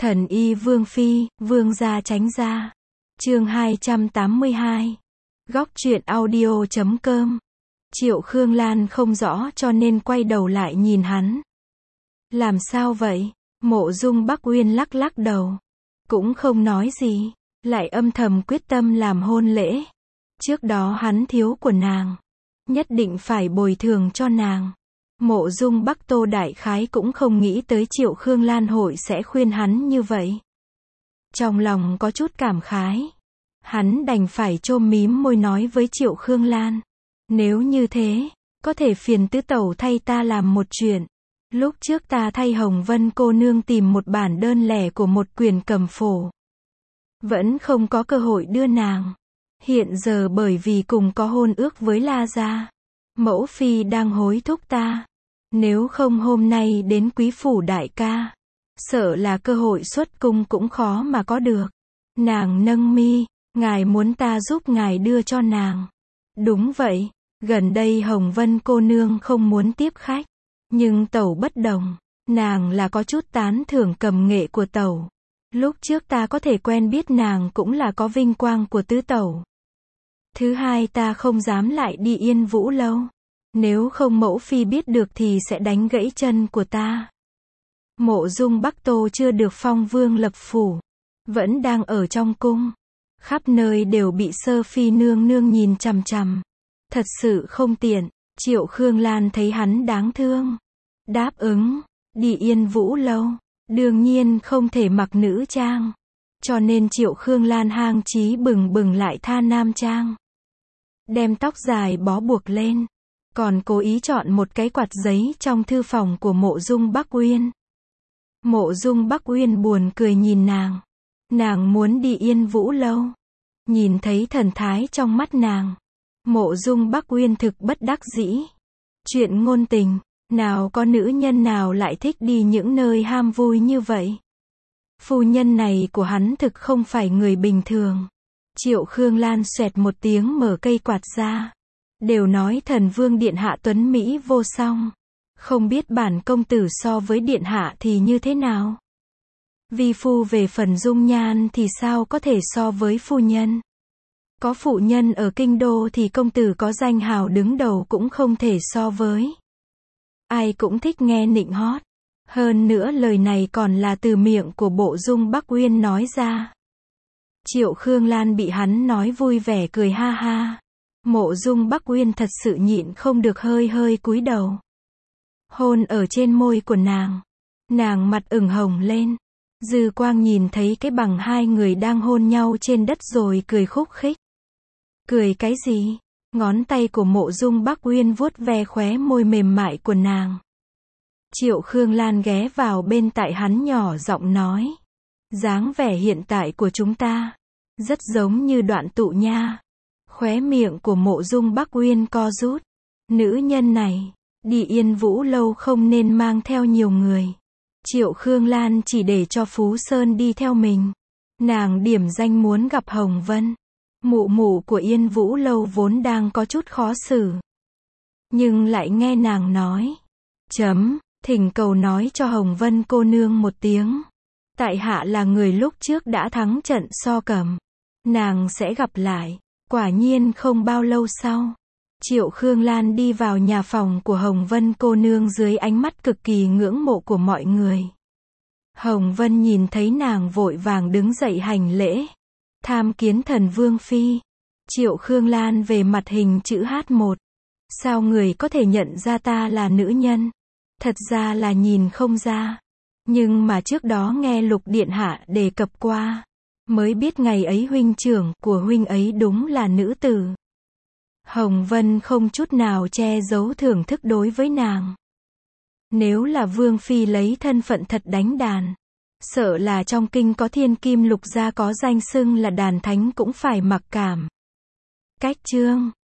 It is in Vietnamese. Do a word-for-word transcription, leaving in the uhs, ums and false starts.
Thần y Vương Phi, Vương gia tránh ra. Chương hai trăm tám mươi hai. Góc truyện audio.com. Triệu Khương Lan không rõ cho nên quay đầu lại nhìn hắn. Làm sao vậy? Mộ Dung Bắc Uyên lắc lắc đầu. Cũng không nói gì, lại âm thầm quyết tâm làm hôn lễ. Trước đó hắn thiếu của nàng, nhất định phải bồi thường cho nàng. Mộ Dung Bắc Tô đại khái cũng không nghĩ tới Triệu Khương Lan hội sẽ khuyên hắn như vậy. Trong lòng có chút cảm khái, hắn đành phải chôm mím môi nói với Triệu Khương Lan. Nếu như thế, có thể phiền tứ tẩu thay ta làm một chuyện. Lúc trước ta thay Hồng Vân cô nương tìm một bản đơn lẻ của một quyển cầm phổ. Vẫn không có cơ hội đưa nàng. Hiện giờ bởi vì cùng có hôn ước với La gia, mẫu phi đang hối thúc ta. Nếu không hôm nay đến quý phủ đại ca, sợ là cơ hội xuất cung cũng khó mà có được. Nàng nâng mi, ngài muốn ta giúp ngài đưa cho nàng. Đúng vậy, gần đây Hồng Vân cô nương không muốn tiếp khách. Nhưng tẩu bất đồng, nàng là có chút tán thưởng cầm nghệ của tẩu. Lúc trước ta có thể quen biết nàng cũng là có vinh quang của tứ tẩu. Thứ hai, ta không dám lại đi Yên Vũ lâu. Nếu không mẫu phi biết được thì sẽ đánh gãy chân của ta. Mộ Dung Bắc Tô chưa được phong vương lập phủ, vẫn đang ở trong cung. Khắp nơi đều bị Sơ Phi nương nương nhìn chằm chằm. Thật sự không tiện. Triệu Khương Lan thấy hắn đáng thương, đáp ứng, đi Yên Vũ lâu, đương nhiên không thể mặc nữ trang. Cho nên Triệu Khương Lan hang chí bừng bừng lại tha nam trang. Đem tóc dài bó buộc lên, còn cố ý chọn một cái quạt giấy trong thư phòng của Mộ Dung Bắc Uyên. Mộ Dung Bắc Uyên buồn cười nhìn nàng. Nàng muốn đi Yên Vũ lâu. Nhìn thấy thần thái trong mắt nàng, Mộ Dung Bắc Uyên thực bất đắc dĩ. Chuyện ngôn tình, nào có nữ nhân nào lại thích đi những nơi ham vui như vậy. Phu nhân này của hắn thực không phải người bình thường. Triệu Khương Lan xoẹt một tiếng mở cây quạt ra. Đều nói thần vương điện hạ tuấn Mỹ vô song. Không biết bản công tử so với điện hạ thì như thế nào? Vi phu về phần dung nhan thì sao có thể so với phu nhân? Có phụ nhân ở kinh đô thì công tử có danh hào đứng đầu cũng không thể so với. Ai cũng thích nghe nịnh hót. Hơn nữa lời này còn là từ miệng của Mộ Dung Bắc Uyên nói ra. Triệu Khương Lan bị hắn nói vui vẻ cười ha ha. Mộ Dung Bắc Uyên thật sự nhịn không được hơi hơi cúi đầu. Hôn ở trên môi của nàng. Nàng mặt ửng hồng lên. Dư quang nhìn thấy cái bằng hai người đang hôn nhau trên đất rồi cười khúc khích. Cười cái gì? Ngón tay của Mộ Dung Bắc Uyên vuốt ve khóe môi mềm mại của nàng. Triệu Khương Lan ghé vào bên tai hắn nhỏ giọng nói. Dáng vẻ hiện tại của chúng ta rất giống như đoạn tụ nha. Khóe miệng của Mộ Dung Bắc Uyên co rút. Nữ nhân này, đi Yên Vũ lâu không nên mang theo nhiều người. Triệu Khương Lan chỉ để cho Phú Sơn đi theo mình. Nàng điểm danh muốn gặp Hồng Vân. Mụ mụ của Yên Vũ lâu vốn đang có chút khó xử. Nhưng lại nghe nàng nói. Chấm, thỉnh cầu nói cho Hồng Vân cô nương một tiếng. Tại hạ là người lúc trước đã thắng trận so cẩm. Nàng sẽ gặp lại. Quả nhiên không bao lâu sau, Triệu Khương Lan đi vào nhà phòng của Hồng Vân cô nương dưới ánh mắt cực kỳ ngưỡng mộ của mọi người. Hồng Vân nhìn thấy nàng vội vàng đứng dậy hành lễ. Tham kiến thần vương phi. Triệu Khương Lan về mặt hình chữ hát một. Sao người có thể nhận ra ta là nữ nhân? Thật ra là nhìn không ra. Nhưng mà trước đó nghe Lục Điện hạ đề cập qua, mới biết ngày ấy huynh trưởng của huynh ấy đúng là nữ tử. Hồng Vân không chút nào che giấu thưởng thức đối với nàng. Nếu là vương phi lấy thân phận thật đánh đàn, sợ là trong kinh có thiên kim Lục gia có danh xưng là đàn thánh cũng phải mặc cảm. Cách chương